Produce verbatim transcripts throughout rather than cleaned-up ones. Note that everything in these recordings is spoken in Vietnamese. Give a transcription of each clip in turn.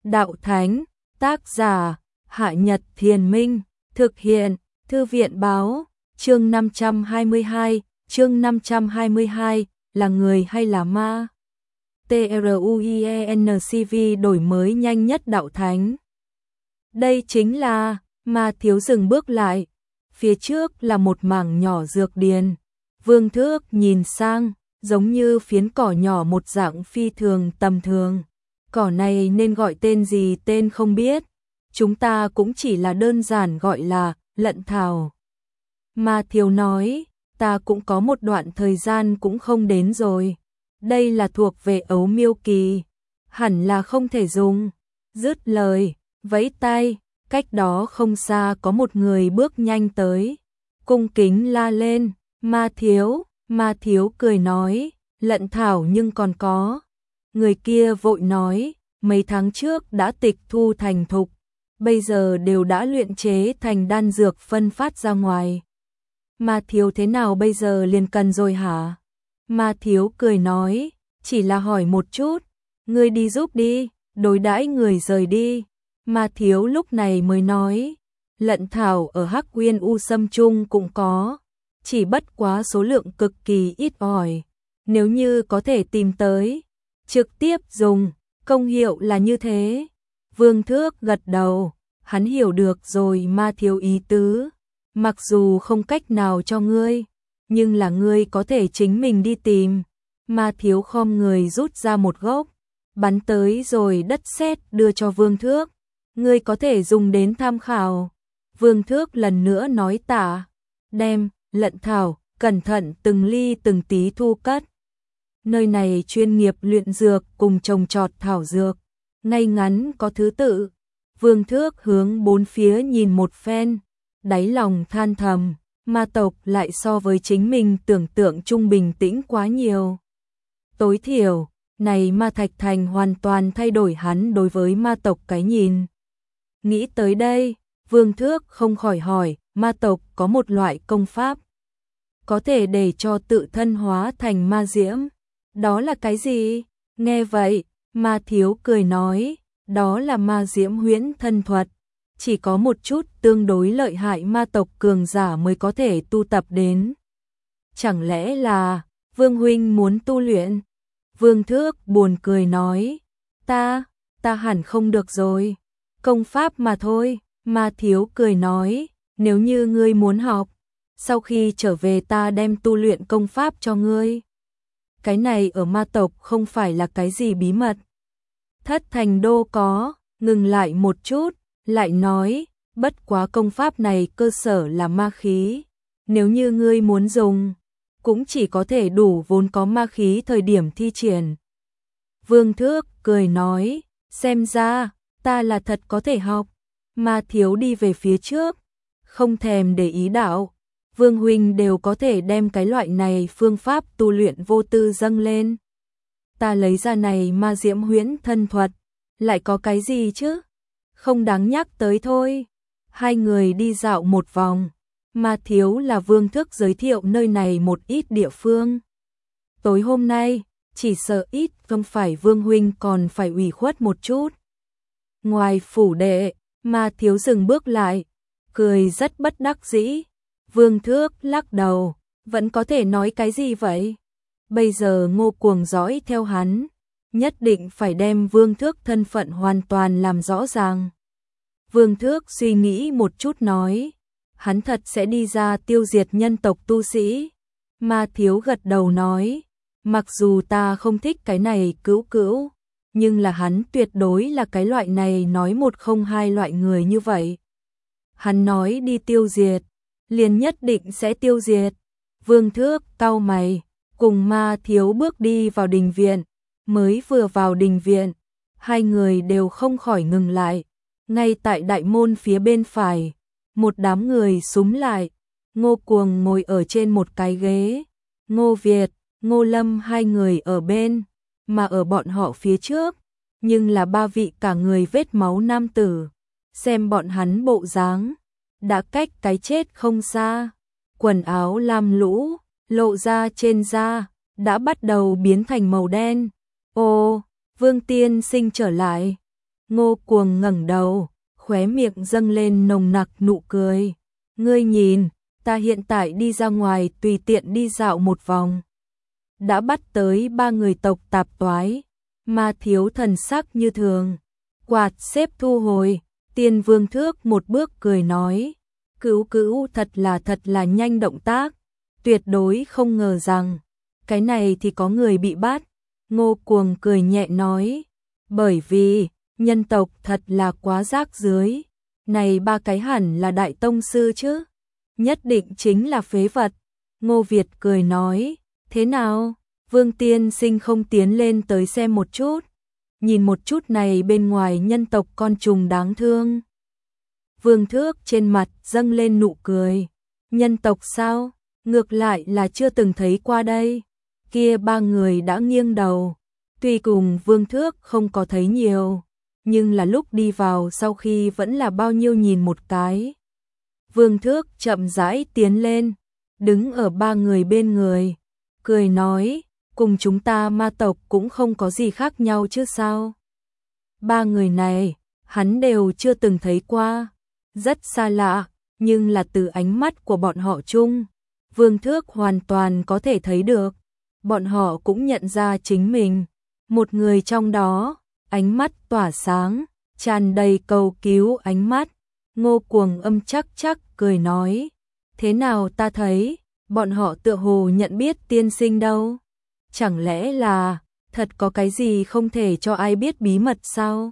Đạo Thánh, tác giả, Hạ Nhật Thiền Minh, thực hiện, Thư viện Báo, chương năm trăm hai mươi hai, chương năm trăm hai mươi hai, là người hay là ma? TRUIENCV đổi mới nhanh nhất Đạo Thánh. Đây chính là, Ma Thiếu dừng bước lại, phía trước là một mảng nhỏ dược điền. Vương Thước nhìn sang, giống như phiến cỏ nhỏ một dạng phi thường tầm thường. Cỏ này nên gọi tên gì tên không biết, chúng ta cũng chỉ là đơn giản gọi là lận thảo. Ma Thiếu nói, ta cũng có một đoạn thời gian cũng không đến rồi. Đây là thuộc về ấu miêu kỳ, hẳn là không thể dùng. Dứt lời, vẫy tay, cách đó không xa có một người bước nhanh tới, cung kính la lên, Ma Thiếu. Ma Thiếu cười nói, lận thảo nhưng còn có. Người kia vội nói, mấy tháng trước đã tịch thu thành thục, bây giờ đều đã luyện chế thành đan dược phân phát ra ngoài. Ma Thiếu thế nào bây giờ liền cần rồi hả? Ma Thiếu cười nói, chỉ là hỏi một chút, ngươi đi giúp đi, đối đãi người rời đi. Ma Thiếu lúc này mới nói, lận thảo ở Hắc Uyên U Sâm Trung cũng có, chỉ bất quá số lượng cực kỳ ít ỏi. Nếu như có thể tìm tới, trực tiếp dùng, công hiệu là như thế. Vương Thước gật đầu, hắn hiểu được rồi Ma Thiếu ý tứ. Mặc dù không cách nào cho ngươi, nhưng là ngươi có thể chính mình đi tìm. Ma Thiếu khom người rút ra một gốc, bắn tới rồi đất sét đưa cho Vương Thước. Ngươi có thể dùng đến tham khảo. Vương Thước lần nữa nói tạ, đem lận thảo, cẩn thận từng ly từng tí thu cất. Nơi này chuyên nghiệp luyện dược cùng trồng trọt thảo dược, ngay ngắn có thứ tự. Vương Thước hướng bốn phía nhìn một phen, đáy lòng than thầm, ma tộc lại so với chính mình tưởng tượng trung bình tĩnh quá nhiều. Tối thiểu, này Ma Thạch Thành hoàn toàn thay đổi hắn đối với ma tộc cái nhìn. Nghĩ tới đây, Vương Thước không khỏi hỏi, ma tộc có một loại công pháp, có thể để cho tự thân hóa thành ma diễm. Đó là cái gì? Nghe vậy, Ma Thiếu cười nói, đó là ma diễm huyễn thân thuật. Chỉ có một chút tương đối lợi hại ma tộc cường giả mới có thể tu tập đến. Chẳng lẽ là, Vương Huynh muốn tu luyện? Vương Thước buồn cười nói, ta, ta hẳn không được rồi. Công pháp mà thôi. Ma Thiếu cười nói, nếu như ngươi muốn học, sau khi trở về ta đem tu luyện công pháp cho ngươi. Cái này ở ma tộc không phải là cái gì bí mật. Thất Thành Đô có, ngừng lại một chút, lại nói, bất quá công pháp này cơ sở là ma khí. Nếu như ngươi muốn dùng, cũng chỉ có thể đủ vốn có ma khí thời điểm thi triển. Vương Thước cười nói, xem ra, ta là thật có thể học. Ma Thiếu đi về phía trước, không thèm để ý đạo. Vương Huynh đều có thể đem cái loại này phương pháp tu luyện vô tư dâng lên. Ta lấy ra này ma diễm huyễn thân thuật, lại có cái gì chứ? Không đáng nhắc tới thôi. Hai người đi dạo một vòng, Ma Thiếu là Vương Thước giới thiệu nơi này một ít địa phương. Tối hôm nay, chỉ sợ ít không phải Vương Huynh còn phải ủy khuất một chút. Ngoài phủ đệ, Ma Thiếu dừng bước lại, cười rất bất đắc dĩ. Vương Thước lắc đầu, vẫn có thể nói cái gì vậy? Bây giờ Ngô Cuồng dõi theo hắn, nhất định phải đem Vương Thước thân phận hoàn toàn làm rõ ràng. Vương Thước suy nghĩ một chút nói, hắn thật sẽ đi ra tiêu diệt nhân tộc tu sĩ. Ma Thiếu gật đầu nói, mặc dù ta không thích cái này cữu cữu, nhưng là hắn tuyệt đối là cái loại này nói một không hai loại người như vậy. Hắn nói đi tiêu diệt, liền nhất định sẽ tiêu diệt. Vương Thước cau mày, cùng Ma Thiếu bước đi vào đình viện. Mới vừa vào đình viện, hai người đều không khỏi ngừng lại. Ngay tại đại môn phía bên phải, một đám người xúm lại. Ngô Cuồng ngồi ở trên một cái ghế, Ngô Việt, Ngô Lâm hai người ở bên, mà ở bọn họ phía trước, nhưng là ba vị cả người vết máu nam tử. Xem bọn hắn bộ dáng, đã cách cái chết không xa. Quần áo lam lũ, lộ ra trên da, đã bắt đầu biến thành màu đen. Ồ, Vương tiên sinh trở lại. Ngô Cuồng ngẩng đầu, khóe miệng dâng lên nồng nặc nụ cười. Ngươi nhìn, ta hiện tại đi ra ngoài tùy tiện đi dạo một vòng. Đã bắt tới ba người tộc tạp toái, Ma Thiếu thần sắc như thường. Quạt xếp thu hồi, Tiên Vương Thước một bước cười nói. Cữu cữu thật là thật là nhanh động tác, tuyệt đối không ngờ rằng, cái này thì có người bị bắt. Ngô Cuồng cười nhẹ nói, bởi vì, nhân tộc thật là quá rác rưới, này ba cái hẳn là đại tông sư chứ, nhất định chính là phế vật. Ngô Việt cười nói, thế nào, Vương tiên sinh không tiến lên tới xem một chút, nhìn một chút này bên ngoài nhân tộc con trùng đáng thương. Vương Thước trên mặt dâng lên nụ cười, nhân tộc sao, ngược lại là chưa từng thấy qua đây. Kia ba người đã nghiêng đầu, tuy cùng Vương Thước không có thấy nhiều, nhưng là lúc đi vào sau khi vẫn là bao nhiêu nhìn một cái. Vương Thước chậm rãi tiến lên, đứng ở ba người bên người, cười nói, cùng chúng ta ma tộc cũng không có gì khác nhau chứ sao. Ba người này, hắn đều chưa từng thấy qua, rất xa lạ, nhưng là từ ánh mắt của bọn họ chung, Vương Thước hoàn toàn có thể thấy được, bọn họ cũng nhận ra chính mình. Một người trong đó, ánh mắt tỏa sáng, tràn đầy cầu cứu ánh mắt. Ngô Cuồng âm chắc chắc cười nói, thế nào ta thấy, bọn họ tựa hồ nhận biết tiên sinh đâu. Chẳng lẽ là, thật có cái gì không thể cho ai biết bí mật sao?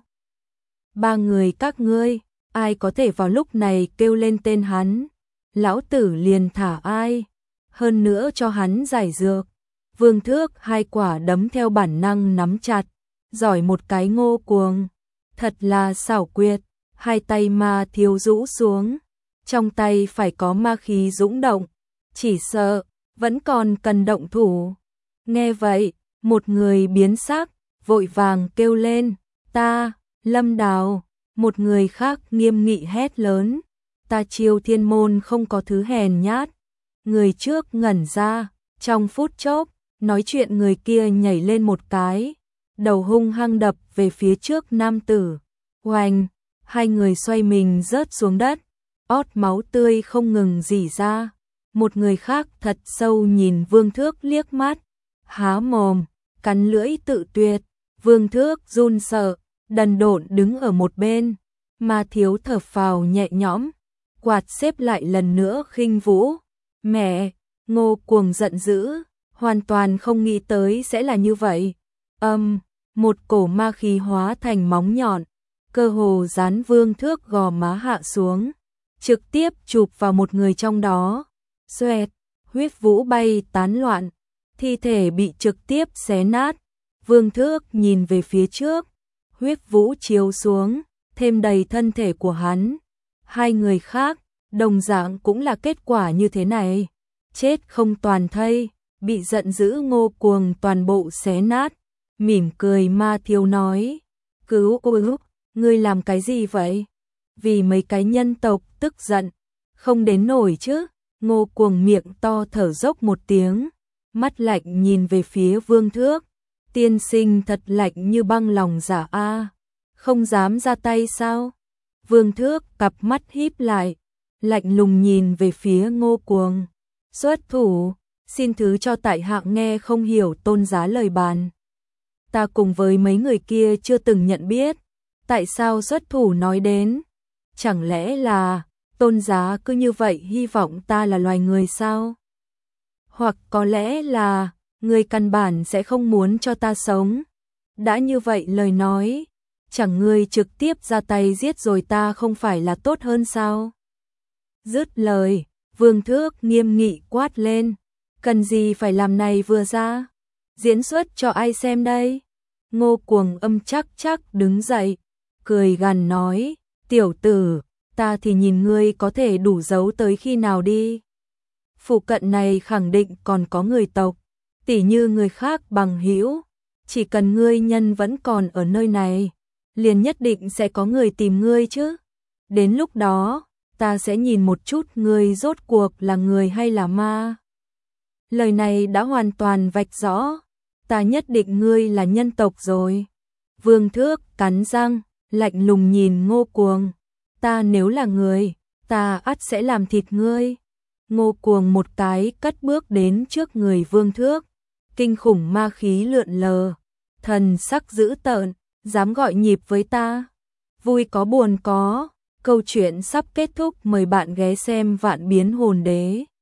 Ba người các ngươi, ai có thể vào lúc này kêu lên tên hắn, lão tử liền thả ai, hơn nữa cho hắn giải dược. Vương Thước hai quả đấm theo bản năng nắm chặt, giỏi một cái Ngô Cuồng, thật là xảo quyệt, hai tay Ma Thiếu rũ xuống, trong tay phải có ma khí dũng động, chỉ sợ vẫn còn cần động thủ. Nghe vậy, một người biến sắc, vội vàng kêu lên, ta, Lâm Đào. Một người khác nghiêm nghị hét lớn, ta Chiêu Thiên môn không có thứ hèn nhát. Người trước ngẩn ra, trong phút chốc, nói chuyện người kia nhảy lên một cái, đầu hung hăng đập về phía trước nam tử. Oanh, hai người xoay mình rớt xuống đất, ót máu tươi không ngừng rỉ ra. Một người khác thật sâu nhìn Vương Thước liếc mắt, há mồm, cắn lưỡi tự tuyệt. Vương Thước run sợ, đần độn đứng ở một bên. Ma Thiếu thở phào nhẹ nhõm, quạt xếp lại lần nữa khinh vũ. Mẹ, Ngô Cuồng giận dữ, hoàn toàn không nghĩ tới sẽ là như vậy. Âm, một cổ ma khí hóa thành móng nhọn, cơ hồ dán Vương Thước gò má hạ xuống, trực tiếp chụp vào một người trong đó. Xoẹt, huyết vũ bay tán loạn, thi thể bị trực tiếp xé nát. Vương Thước nhìn về phía trước, huyết vũ chiếu xuống, thêm đầy thân thể của hắn. Hai người khác, đồng dạng cũng là kết quả như thế này, chết không toàn thây, bị giận dữ Ngô Cuồng toàn bộ xé nát. Mỉm cười Ma Thiếu nói, cứu cứu, ngươi làm cái gì vậy? Vì mấy cái nhân tộc tức giận, không đến nổi chứ. Ngô Cuồng miệng to thở dốc một tiếng, mắt lạnh nhìn về phía Vương Thước. Tiên sinh thật lạnh như băng lòng giả a, không dám ra tay sao? Vương Thước cặp mắt híp lại, lạnh lùng nhìn về phía Ngô Cuồng. Xuất thủ, xin thứ cho tại hạ nghe không hiểu tôn giá lời bàn. Ta cùng với mấy người kia chưa từng nhận biết, tại sao xuất thủ nói đến? Chẳng lẽ là tôn giá cứ như vậy hy vọng ta là loài người sao? Hoặc có lẽ là người căn bản sẽ không muốn cho ta sống. Đã như vậy lời nói, chẳng ngươi trực tiếp ra tay giết rồi ta không phải là tốt hơn sao? Dứt lời, Vương Thước nghiêm nghị quát lên, cần gì phải làm này vừa ra? Diễn xuất cho ai xem đây? Ngô Cuồng âm chắc chắc đứng dậy, cười gằn nói, tiểu tử, ta thì nhìn ngươi có thể đủ giấu tới khi nào đi. Phụ cận này khẳng định còn có người tộc, tỉ như người khác bằng hữu, chỉ cần ngươi nhân vẫn còn ở nơi này, liền nhất định sẽ có người tìm ngươi chứ. Đến lúc đó, ta sẽ nhìn một chút ngươi rốt cuộc là người hay là ma. Lời này đã hoàn toàn vạch rõ, ta nhất định ngươi là nhân tộc rồi. Vương Thước cắn răng, lạnh lùng nhìn Ngô Cuồng. Ta nếu là người, ta ắt sẽ làm thịt ngươi. Ngô Cuồng một cái cất bước đến trước người Vương Thước, kinh khủng ma khí lượn lờ, thần sắc dữ tợn, dám gọi nhịp với ta. Vui có buồn có, câu chuyện sắp kết thúc, mời bạn ghé xem Vạn Biến Hồn Đế.